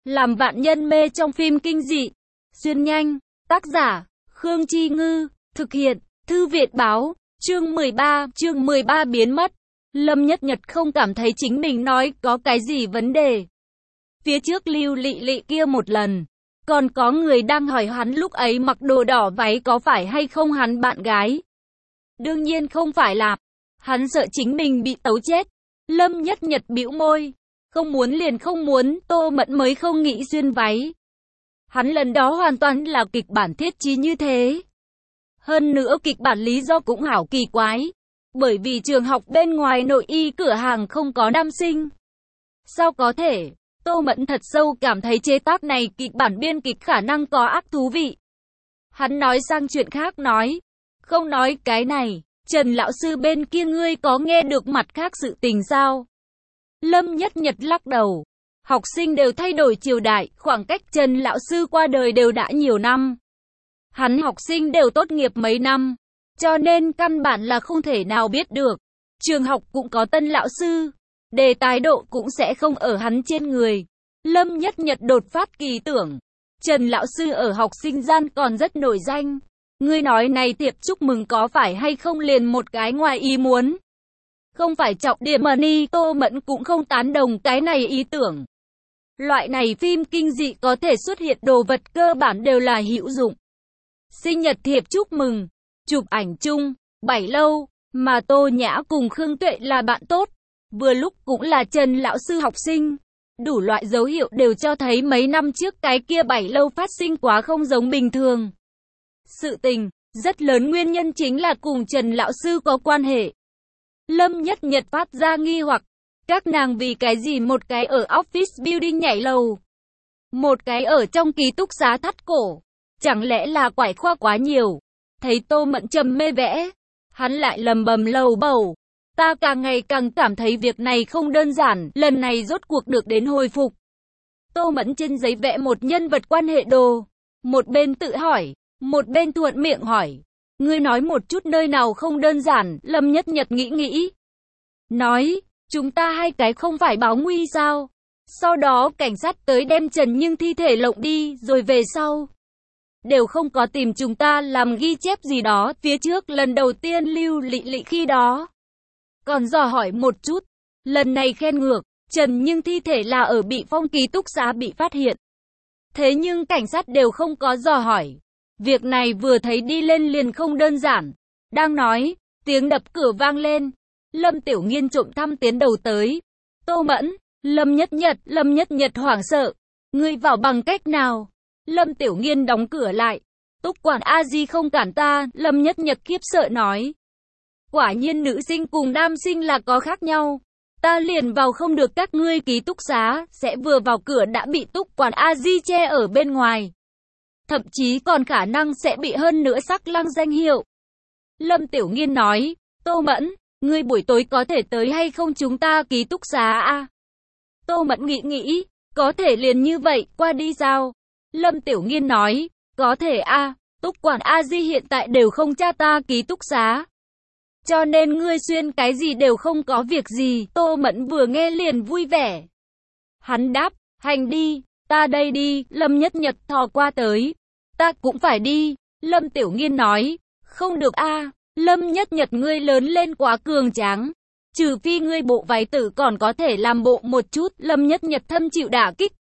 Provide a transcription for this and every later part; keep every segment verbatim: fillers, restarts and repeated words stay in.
Làm vạn nhân mê trong phim kinh dị. Xuyên nhanh. Tác giả, Khương Chi Ngư. Thực hiện, Thư viện báo. Chương mười ba, chương mười ba biến mất. Lâm Nhất Nhật không cảm thấy chính mình nói có cái gì vấn đề. Phía trước Lưu Lị Lị kia một lần, còn có người đang hỏi hắn lúc ấy mặc đồ đỏ váy có phải hay không hắn bạn gái. Đương nhiên không phải là. Hắn sợ chính mình bị tấu chết. Lâm Nhất Nhật bĩu môi. Không muốn liền không muốn, Tô Mẫn mới không nghĩ xuyên váy. Hắn lần đó hoàn toàn là kịch bản thiết trí như thế. Hơn nữa kịch bản lý do cũng hảo kỳ quái. Bởi vì trường học bên ngoài nội y cửa hàng không có nam sinh. Sao có thể? Tô Mẫn thật sâu cảm thấy chế tác này kịch bản biên kịch khả năng có ác thú vị. Hắn nói sang chuyện khác nói. Không nói cái này, Trần lão sư bên kia ngươi có nghe được mặt khác sự tình sao? Lâm Nhất Nhật lắc đầu. Học sinh đều thay đổi triều đại, khoảng cách Trần lão sư qua đời đều đã nhiều năm. Hắn học sinh đều tốt nghiệp mấy năm, cho nên căn bản là không thể nào biết được. Trường học cũng có tân lão sư, đề tài độ cũng sẽ không ở hắn trên người. Lâm Nhất Nhật đột phát kỳ tưởng. Trần lão sư ở học sinh gian còn rất nổi danh. Ngươi nói này tiệc chúc mừng có phải hay không liền một cái ngoài ý muốn. Không phải trọng điểm mà ni, Tô Mẫn cũng không tán đồng cái này ý tưởng. Loại này phim kinh dị có thể xuất hiện đồ vật cơ bản đều là hữu dụng. Sinh nhật thiệp chúc mừng, chụp ảnh chung, bảy lâu, mà Tô Nhã cùng Khương Tuệ là bạn tốt, vừa lúc cũng là Trần lão sư học sinh. Đủ loại dấu hiệu đều cho thấy mấy năm trước cái kia bảy lâu phát sinh quá không giống bình thường. Sự tình, rất lớn nguyên nhân chính là cùng Trần lão sư có quan hệ. Lâm Nhất Nhật phát ra nghi hoặc, các nàng vì cái gì một cái ở office building nhảy lầu, một cái ở trong ký túc xá thắt cổ, chẳng lẽ là quải khoa quá nhiều. Thấy Tô Mẫn trầm mê vẽ, hắn lại lầm bầm lầu bầu, ta càng ngày càng cảm thấy việc này không đơn giản, lần này rốt cuộc được đến hồi phục. Tô Mẫn trên giấy vẽ một nhân vật quan hệ đồ, một bên tự hỏi, một bên thuận miệng hỏi. Ngươi nói một chút nơi nào không đơn giản, Lâm Nhất Nhật nghĩ nghĩ. Nói, chúng ta hai cái không phải báo nguy sao? Sau đó cảnh sát tới đem Trần Nhưng thi thể lộng đi, rồi về sau. Đều không có tìm chúng ta làm ghi chép gì đó, phía trước lần đầu tiên Lưu Lị Lị khi đó. Còn dò hỏi một chút, lần này khen ngược, Trần Nhưng thi thể là ở bị phong ký túc xá bị phát hiện. Thế nhưng cảnh sát đều không có dò hỏi. Việc này vừa thấy đi lên liền không đơn giản. Đang nói, tiếng đập cửa vang lên. Lâm Tiểu Nghiên trộm thăm tiến đầu tới. Tô Mẫn, Lâm Nhất Nhật, Lâm Nhất Nhật hoảng sợ. Ngươi vào bằng cách nào? Lâm Tiểu Nghiên đóng cửa lại. Túc quản a di không cản ta, Lâm Nhất Nhật khiếp sợ nói. Quả nhiên nữ sinh cùng nam sinh là có khác nhau. Ta liền vào không được các ngươi ký túc xá, sẽ vừa vào cửa đã bị Túc quản a di che ở bên ngoài. Thậm chí còn khả năng sẽ bị hơn nữa sắc lăng danh hiệu. Lâm Tiểu Nghiên nói, Tô Mẫn, ngươi buổi tối có thể tới hay không chúng ta ký túc xá a? Tô Mẫn nghĩ nghĩ, có thể liền như vậy, qua đi sao? Lâm Tiểu Nghiên nói, có thể a, Túc quản a di hiện tại đều không tra ta ký túc xá. Cho nên ngươi xuyên cái gì đều không có việc gì, Tô Mẫn vừa nghe liền vui vẻ. Hắn đáp, hành đi, ta đây đi, Lâm Nhất Nhật thò qua tới. Ta cũng phải đi, Lâm Tiểu Nghiên nói, không được a, Lâm Nhất Nhật ngươi lớn lên quá cường tráng. Trừ phi ngươi bộ váy tử còn có thể làm bộ một chút, Lâm Nhất Nhật thâm chịu đả kích.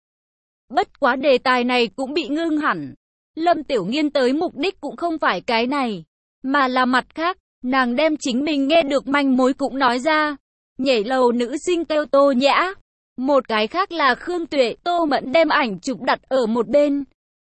Bất quá đề tài này cũng bị ngưng hẳn. Lâm Tiểu Nghiên tới mục đích cũng không phải cái này, mà là mặt khác. Nàng đem chính mình nghe được manh mối cũng nói ra. Nhảy lầu nữ sinh kêu Tô Nhã. Một cái khác là Khương Tuệ. Tô Mẫn đem ảnh chụp đặt ở một bên.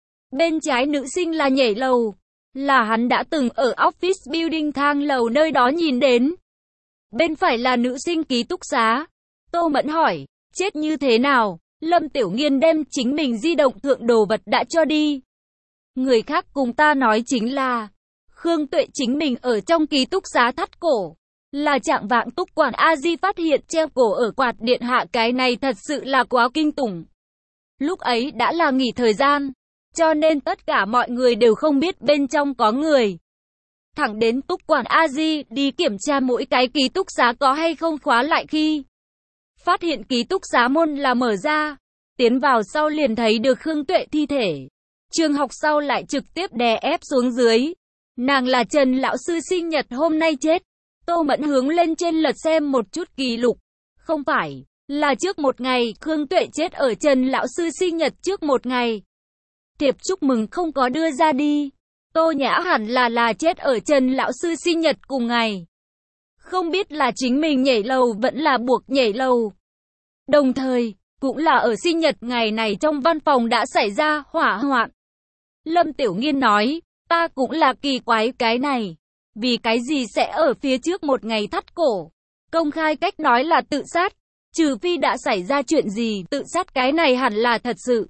Bên trái nữ sinh là nhảy lầu. Là hắn đã từng ở office building thang lầu nơi đó nhìn đến. Bên phải là nữ sinh ký túc xá. Tô Mẫn hỏi, chết như thế nào? Lâm Tiểu Nghiên đem chính mình di động thượng đồ vật đã cho đi. Người khác cùng ta nói chính là Khương Tuệ chính mình ở trong ký túc xá thắt cổ. Là trạng vạng Túc quản a di phát hiện treo cổ ở quạt điện hạ, cái này thật sự là quá kinh tủng. Lúc ấy đã là nghỉ thời gian, cho nên tất cả mọi người đều không biết bên trong có người. Thẳng đến Túc quản a di đi kiểm tra mỗi cái ký túc xá có hay không khóa lại khi phát hiện ký túc xá môn là mở ra. tiến vào sau liền thấy được Khương Tuệ thi thể. Trường học sau lại trực tiếp đè ép xuống dưới. Nàng là Trần lão sư sinh nhật hôm nay chết. Tô Mẫn hướng lên trên lật xem một chút kỷ lục. Không phải, là trước một ngày, Khương Tuệ chết ở Trần lão sư sinh nhật trước một ngày. Thiệp chúc mừng không có đưa ra đi. Tô Nhã hẳn là là chết ở Trần lão sư sinh nhật cùng ngày. Không biết là chính mình nhảy lầu vẫn là buộc nhảy lầu. Đồng thời, cũng là ở sinh nhật ngày này trong văn phòng đã xảy ra hỏa hoạn. Lâm Tiểu Nghiên nói, ta cũng là kỳ quái cái này. Vì cái gì sẽ ở phía trước một ngày thắt cổ? Công khai cách nói là tự sát. Trừ phi đã xảy ra chuyện gì, tự sát cái này hẳn là thật sự.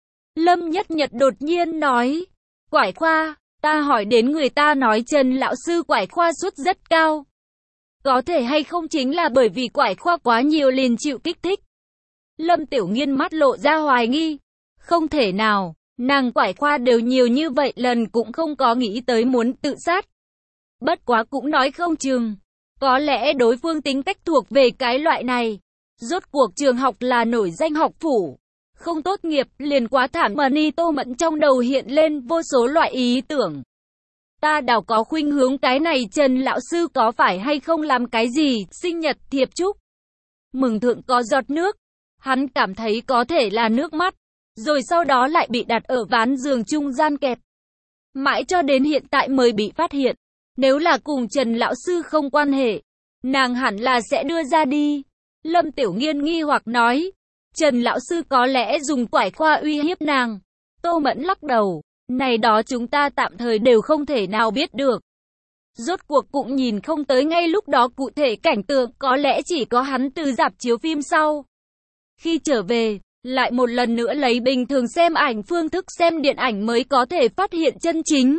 Lâm Nhất Nhật đột nhiên nói, quải khoa, ta hỏi đến người ta nói Trần lão sư quải khoa suất rất cao. Có thể hay không chính là bởi vì quải khoa quá nhiều liền chịu kích thích. Lâm Tiểu Nghiên mắt lộ ra hoài nghi. Không thể nào, nàng quải khoa đều nhiều như vậy lần cũng không có nghĩ tới muốn tự sát. Bất quá cũng nói không chừng. Có lẽ đối phương tính cách thuộc về cái loại này. Rốt cuộc trường học là nổi danh học phủ. Không tốt nghiệp liền quá thảm mà ni Tô Mẫn trong đầu hiện lên vô số loại ý tưởng. Ta đảo có khuynh hướng cái này Trần lão sư có phải hay không làm cái gì, sinh nhật thiệp chúc. Mừng thượng có giọt nước. Hắn cảm thấy có thể là nước mắt. Rồi sau đó lại bị đặt ở ván giường trung gian kẹp. Mãi cho đến hiện tại mới bị phát hiện. Nếu là cùng Trần lão sư không quan hệ, nàng hẳn là sẽ đưa ra đi. Lâm Tiểu Nghiên nghi hoặc nói, Trần lão sư có lẽ dùng quải khoa uy hiếp nàng. Tô Mẫn lắc đầu, này đó chúng ta tạm thời đều không thể nào biết được. Rốt cuộc cũng nhìn không tới ngay lúc đó cụ thể cảnh tượng, có lẽ chỉ có hắn từ rạp chiếu phim sau. Khi trở về, lại một lần nữa lấy bình thường xem ảnh phương thức xem điện ảnh mới có thể phát hiện chân chính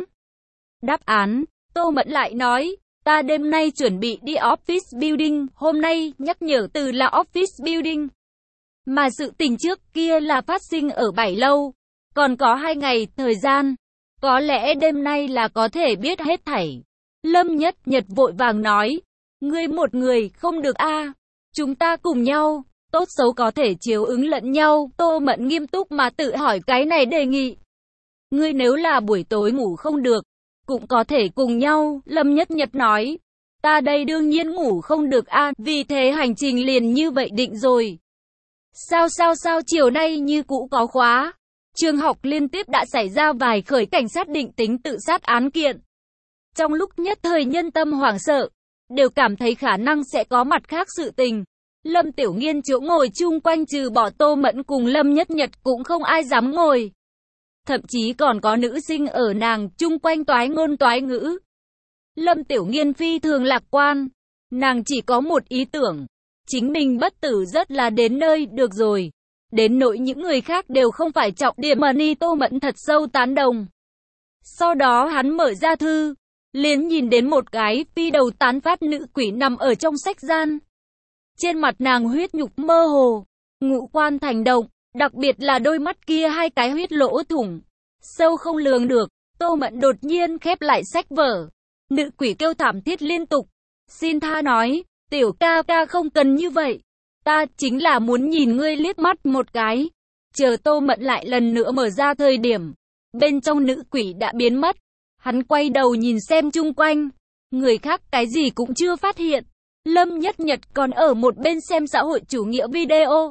đáp án. Tô Mẫn lại nói, ta đêm nay chuẩn bị đi office building, hôm nay nhắc nhở từ là office building. Mà sự tình trước kia là phát sinh ở bảy lâu, còn có hai ngày thời gian, có lẽ đêm nay là có thể biết hết thảy. Lâm Nhất Nhật vội vàng nói, ngươi một người không được a, chúng ta cùng nhau, tốt xấu có thể chiếu ứng lẫn nhau. Tô Mẫn nghiêm túc mà tự hỏi cái này đề nghị. Ngươi nếu là buổi tối ngủ không được, cũng có thể cùng nhau. Lâm Nhất Nhật nói, ta đây đương nhiên ngủ không được a, vì thế hành trình liền như vậy định rồi. Sao sao sao chiều nay như cũ có khóa. Trường học liên tiếp đã xảy ra vài khởi cảnh sát định tính tự sát án kiện. Trong lúc nhất thời nhân tâm hoảng sợ, đều cảm thấy khả năng sẽ có mặt khác sự tình. Lâm Tiểu Nghiên chỗ ngồi chung quanh trừ bỏ Tô Mẫn cùng Lâm Nhất Nhật cũng không ai dám ngồi. Thậm chí còn có nữ sinh ở nàng chung quanh toái ngôn toái ngữ. Lâm Tiểu Nghiên phi thường lạc quan. Nàng chỉ có một ý tưởng. Chính mình bất tử rất là đến nơi được rồi. Đến nỗi những người khác đều không phải trọng điểm mà ni Tô Mẫn thật sâu tán đồng. Sau đó hắn mở ra thư. Liền nhìn đến một cái phi đầu tán phát nữ quỷ nằm ở trong sách gian. Trên mặt nàng huyết nhục mơ hồ. Ngũ quan thành động. Đặc biệt là đôi mắt kia hai cái huyết lỗ thủng. Sâu không lường được. Tô Mẫn đột nhiên khép lại sách vở. Nữ quỷ kêu thảm thiết liên tục. Xin tha nói. Tiểu ca ca không cần như vậy. Ta chính là muốn nhìn ngươi liếc mắt một cái. Chờ Tô Mẫn lại lần nữa mở ra thời điểm. Bên trong nữ quỷ đã biến mất. Hắn quay đầu nhìn xem chung quanh. Người khác cái gì cũng chưa phát hiện. Lâm Nhất Nhật còn ở một bên xem xã hội chủ nghĩa video.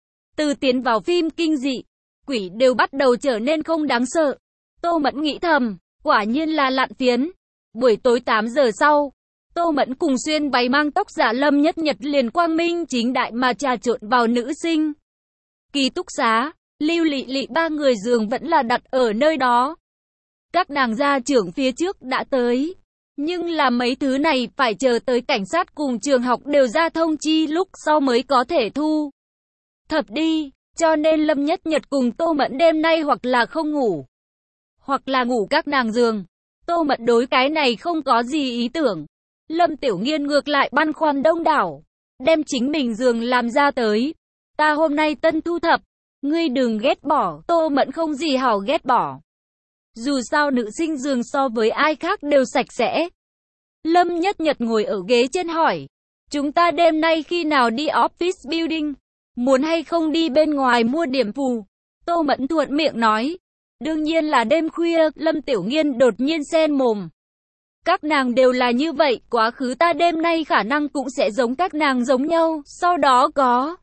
Từ tiến vào phim kinh dị, quỷ đều bắt đầu trở nên không đáng sợ. Tô Mẫn nghĩ thầm, quả nhiên là lạn phiến. Buổi tối tám giờ sau, Tô Mẫn cùng xuyên váy mang tóc giả Lâm Nhất Nhật liền quang minh chính đại mà trà trộn vào nữ sinh ký túc xá. Lưu Lị Lị ba người giường vẫn là đặt ở nơi đó. Các nàng gia trưởng phía trước đã tới. Nhưng là mấy thứ này phải chờ tới cảnh sát cùng trường học đều ra thông chi lúc sau mới có thể thu thập đi. Cho nên Lâm Nhất Nhật cùng Tô Mẫn đêm nay hoặc là không ngủ, hoặc là ngủ các nàng giường. Tô Mẫn đối cái này không có gì ý tưởng. Lâm Tiểu Nghiên ngược lại băn khoăn đông đảo. Đem chính mình giường làm ra tới. Ta hôm nay tân thu thập. Ngươi đừng ghét bỏ. Tô Mẫn không gì hảo ghét bỏ. Dù sao nữ sinh giường so với ai khác đều sạch sẽ. Lâm Nhất Nhật ngồi ở ghế trên hỏi. Chúng ta đêm nay khi nào đi office building? muốn hay không đi bên ngoài mua điểm phù? Tô Mẫn thuận miệng nói. Đương nhiên là đêm khuya, Lâm Tiểu Nghiên đột nhiên xen mồm. Các nàng đều là như vậy, quá khứ ta đêm nay khả năng cũng sẽ giống các nàng giống nhau, sau đó có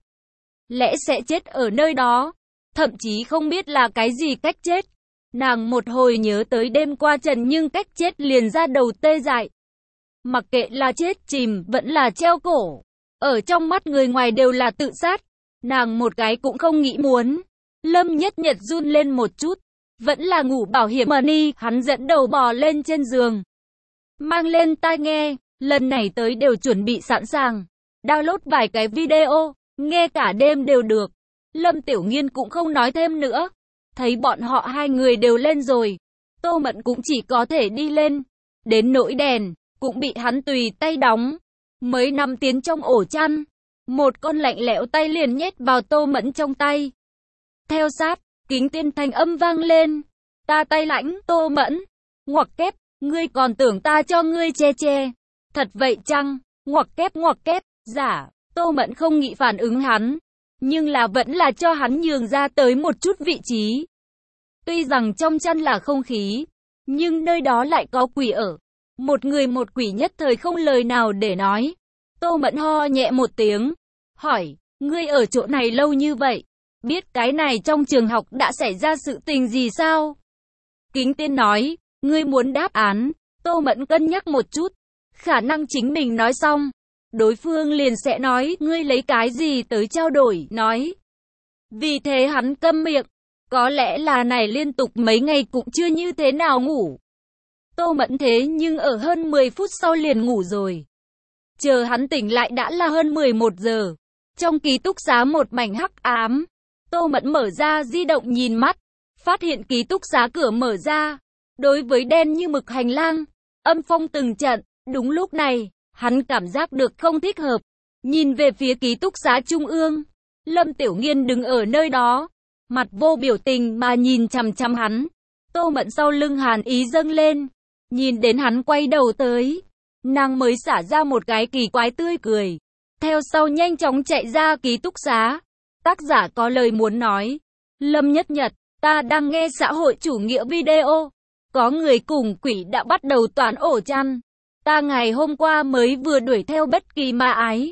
lẽ sẽ chết ở nơi đó, thậm chí không biết là cái gì cách chết. Nàng một hồi nhớ tới đêm qua Trần Nhưng cách chết liền ra đầu tê dại. Mặc kệ là chết chìm, vẫn là treo cổ, ở trong mắt người ngoài đều là tự sát. Nàng một cái cũng không nghĩ muốn. Lâm Nhất Nhật run lên một chút, vẫn là ngủ bảo hiểm money, hắn dẫn đầu bò lên trên giường. Mang lên tai nghe, lần này tới đều chuẩn bị sẵn sàng. Download vài cái video, nghe cả đêm đều được. Lâm Tiểu Nghiên cũng không nói thêm nữa. Thấy bọn họ hai người đều lên rồi, Tô Mẫn cũng chỉ có thể đi lên. Đến nỗi đèn, cũng bị hắn tùy tay đóng. Mới nằm tiến trong ổ chăn, một con lạnh lẽo tay liền nhét vào Tô Mẫn trong tay. Theo sát, Kính Tiên thanh âm vang lên. Ta tay lãnh, Tô Mẫn. Ngoặc kép, ngươi còn tưởng ta cho ngươi che che. Thật vậy chăng? Ngoặc kép ngoặc kép, giả. Tô Mẫn không nghĩ phản ứng hắn, nhưng là vẫn là cho hắn nhường ra tới một chút vị trí. Tuy rằng trong chăn là không khí, nhưng nơi đó lại có quỷ ở. Một người một quỷ nhất thời không lời nào để nói. Tô Mẫn ho nhẹ một tiếng, hỏi, ngươi ở chỗ này lâu như vậy, biết cái này trong trường học đã xảy ra sự tình gì sao? Kính Tiên nói, ngươi muốn đáp án. Tô Mẫn cân nhắc một chút, khả năng chính mình nói xong, đối phương liền sẽ nói, ngươi lấy cái gì tới trao đổi, nói. Vì thế hắn câm miệng, có lẽ là này liên tục mấy ngày cũng chưa như thế nào ngủ. Tô Mẫn thế nhưng ở hơn mười phút sau liền ngủ rồi. Chờ hắn tỉnh lại đã là hơn mười một giờ. Trong ký túc xá một mảnh hắc ám. Tô Mẫn mở ra di động nhìn mắt, phát hiện ký túc xá cửa mở ra. Đối với đen như mực hành lang, âm phong từng trận, đúng lúc này, hắn cảm giác được không thích hợp. Nhìn về phía ký túc xá trung ương, Lâm Tiểu Nghiên đứng ở nơi đó, mặt vô biểu tình mà nhìn chằm chằm hắn. Tô Mẫn sau lưng hàn ý dâng lên, nhìn đến hắn quay đầu tới, nàng mới xả ra một cái kỳ quái tươi cười, theo sau nhanh chóng chạy ra ký túc xá. Tác giả có lời muốn nói. Lâm Nhất Nhật, ta đang nghe xã hội chủ nghĩa video, có người cùng quỷ đã bắt đầu toán ổ chăn. Ta ngày hôm qua mới vừa đuổi theo bất kỳ ma ái,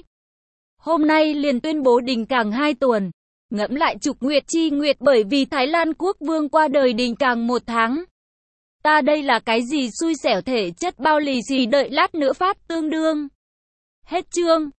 hôm nay liền tuyên bố đình càng hai tuần. Ngẫm lại Trục Nguyệt chi nguyệt, bởi vì Thái Lan quốc vương qua đời đình càng một tháng. Ta đây là cái gì xui xẻo thể chất bao lì xì, đợi lát nữa phát tương đương. Hết chương.